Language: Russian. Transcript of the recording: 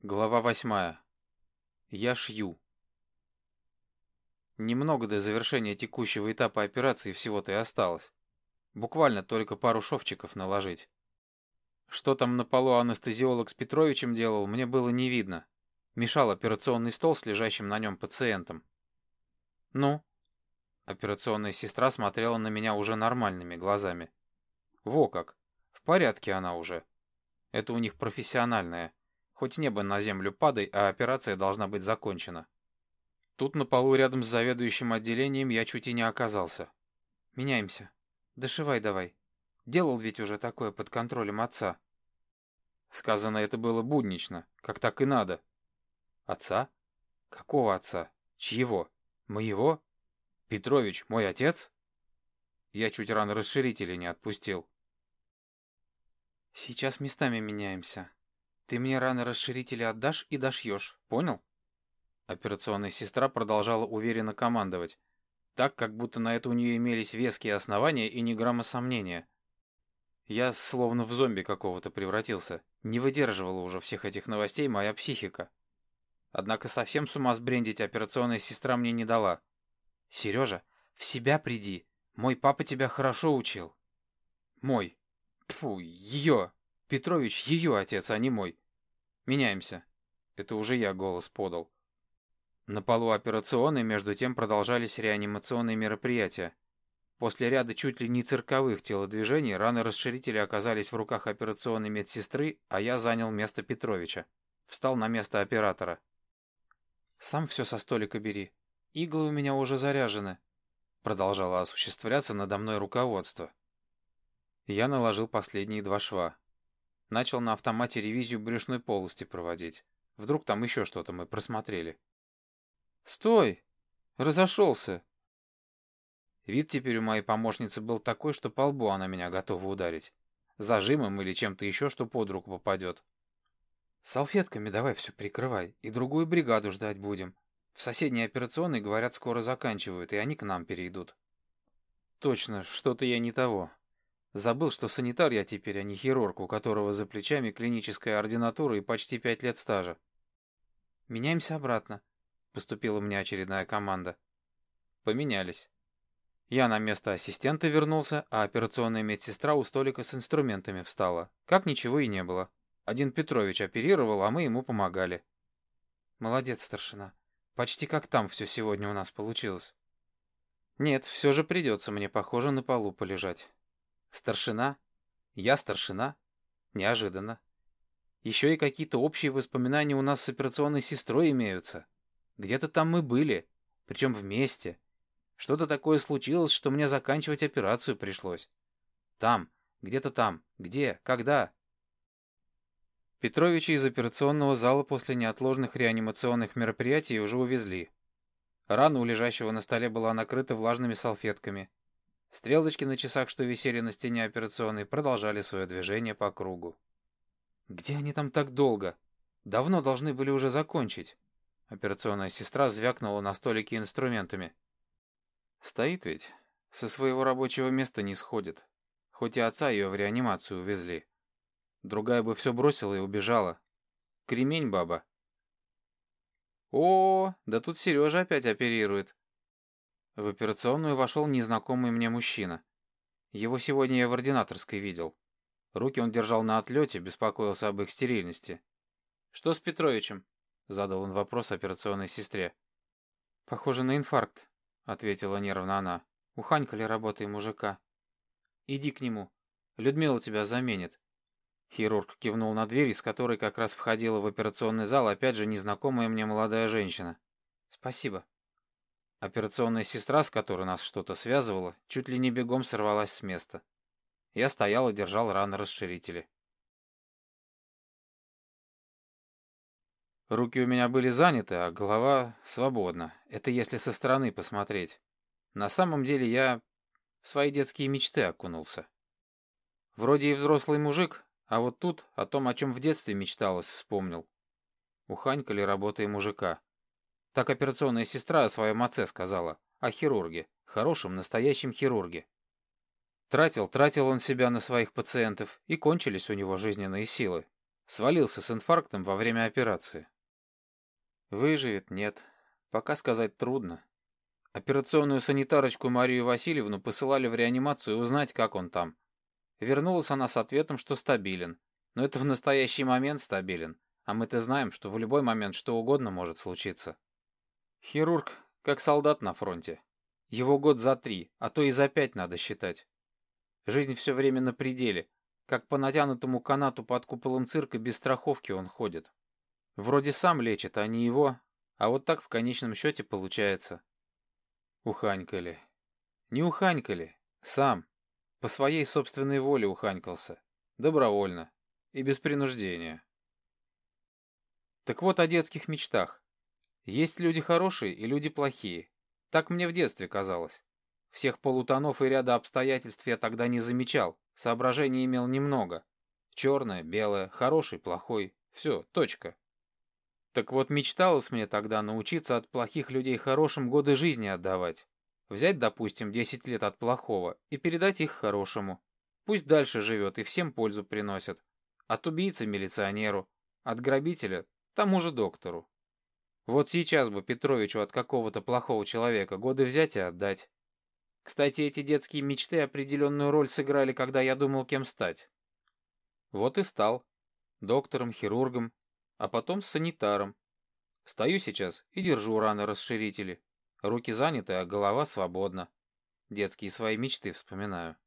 Глава 8. Я шью. Немного до завершения текущего этапа операции всего-то и осталось. Буквально только пару шовчиков наложить. Что там на полу анестезиолог с Петровичем делал, мне было не видно. Мешал операционный стол с лежащим на нем пациентом. «Ну?» Операционная сестра смотрела на меня уже нормальными глазами. Во как! В порядке она уже. Это у них профессиональное. Хоть небо на землю падай, а операция должна быть закончена. Тут на полу рядом с заведующим отделением я чуть и не оказался. Меняемся. Дошивай давай. Делал ведь уже такое под контролем отца. Сказано это было буднично, как так и надо. Отца? Какого отца? Чьего? Моего? Петрович, мой отец? Я чуть рано расширители не отпустил. Сейчас местами меняемся. Ты мне рано расширители отдашь и дошьешь, понял? Операционная сестра продолжала уверенно командовать, так, как будто на это у нее имелись веские основания и ни грамма сомнения. Я словно в зомби какого-то превратился. Не выдерживала уже всех этих новостей моя психика. Однако совсем с ума сбрендить операционная сестра мне не дала. «Сережа, в себя приди. Мой папа тебя хорошо учил». «Мой. Тьфу, ее. Петрович ее отец, а не мой. Меняемся». Это уже я голос подал. На полу операционной, между тем, продолжались реанимационные мероприятия. После ряда чуть ли не цирковых телодвижений раны-расширители оказались в руках операционной медсестры, а я занял место Петровича. Встал на место оператора. «Сам все со столика бери. Иглы у меня уже заряжены», — продолжало осуществляться надо мной руководство. Я наложил последние 2 шва. Начал на автомате ревизию брюшной полости проводить. Вдруг там еще что-то мы просмотрели. «Стой! Разошелся!» Вид теперь у моей помощницы был такой, что по лбу она меня готова ударить. Зажимом или чем-то еще, что под руку попадет. «Салфетками давай все прикрывай, и другую бригаду ждать будем. В соседней операционной, говорят, скоро заканчивают, и они к нам перейдут». «Точно, что-то я не того. Забыл, что санитар я теперь, а не хирург, у которого за плечами клиническая ординатура и почти 5 лет стажа». «Меняемся обратно», — поступила мне очередная команда. Поменялись. Я на место ассистента вернулся, а операционная медсестра у столика с инструментами встала. Как ничего и не было. Один Петрович оперировал, а мы ему помогали. Молодец, старшина. Почти как там все сегодня у нас получилось. Нет, все же придется мне, похоже, на полу полежать. Старшина? Я старшина? Неожиданно. Еще и какие-то общие воспоминания у нас с операционной сестрой имеются. Где-то там мы были, причем вместе. Что-то такое случилось, что мне заканчивать операцию пришлось. Там, где-то там. Где? Когда? Петровича из операционного зала после неотложных реанимационных мероприятий уже увезли. Рана у лежащего на столе была накрыта влажными салфетками. Стрелочки на часах, что висели на стене операционной, продолжали свое движение по кругу. Где они там так долго? Давно должны были уже закончить. Операционная сестра звякнула на столике инструментами. Стоит ведь. Со своего рабочего места не сходит. Хоть и отца ее в реанимацию увезли. Другая бы все бросила и убежала. Кремень баба. О, да тут Сережа опять оперирует. В операционную вошел незнакомый мне мужчина. Его сегодня я в ординаторской видел. Руки он держал на отлете, беспокоился об их стерильности. «Что с Петровичем?» — задал он вопрос операционной сестре. «Похоже на инфаркт», — ответила нервно она. «Уханькали работой мужика». «Иди к нему. Людмила тебя заменит». Хирург кивнул на дверь, из которой как раз входила в операционный зал опять же незнакомая мне молодая женщина. «Спасибо». Операционная сестра, с которой нас что-то связывало, чуть ли не бегом сорвалась с места. Я стоял и держал раны-расширители. Руки у меня были заняты, а голова свободна. Это если со стороны посмотреть. На самом деле я в свои детские мечты окунулся. Вроде и взрослый мужик, а вот тут о том, о чем в детстве мечталось, вспомнил. Уханькали работой мужика. Так операционная сестра о своем отце сказала, о хирурге, хорошем настоящем хирурге. Тратил он себя на своих пациентов, и кончились у него жизненные силы. Свалился с инфарктом во время операции. Выживет? Нет. Пока сказать трудно. Операционную санитарочку Марию Васильевну посылали в реанимацию узнать, как он там. Вернулась она с ответом, что стабилен. Но это в настоящий момент стабилен. А мы-то знаем, что в любой момент что угодно может случиться. Хирург, как солдат на фронте. Его год за 3, а то и за 5 надо считать. Жизнь все время на пределе. Как по натянутому канату под куполом цирка без страховки он ходит. Вроде сам лечит, а не его. А вот так в конечном счете получается. Уханькали. Не уханькали. Сам. По своей собственной воле уханькался. Добровольно. И без принуждения. Так вот о детских мечтах. Есть люди хорошие и люди плохие. Так мне в детстве казалось. Всех полутонов и ряда обстоятельств я тогда не замечал. Соображений имел немного. Черное, белое, хороший, плохой. Все, точка. Так вот мечталось мне тогда научиться от плохих людей хорошим годы жизни отдавать. Взять, допустим, 10 лет от плохого и передать их хорошему. Пусть дальше живет и всем пользу приносит. От убийцы милиционеру, от грабителя тому же доктору. Вот сейчас бы Петровичу от какого-то плохого человека годы взять и отдать. Кстати, эти детские мечты определенную роль сыграли, когда я думал, кем стать. Вот и стал. Доктором, хирургом, а потом санитаром. Стою сейчас и держу раны-расширители. Руки заняты, а голова свободна. Детские свои мечты вспоминаю.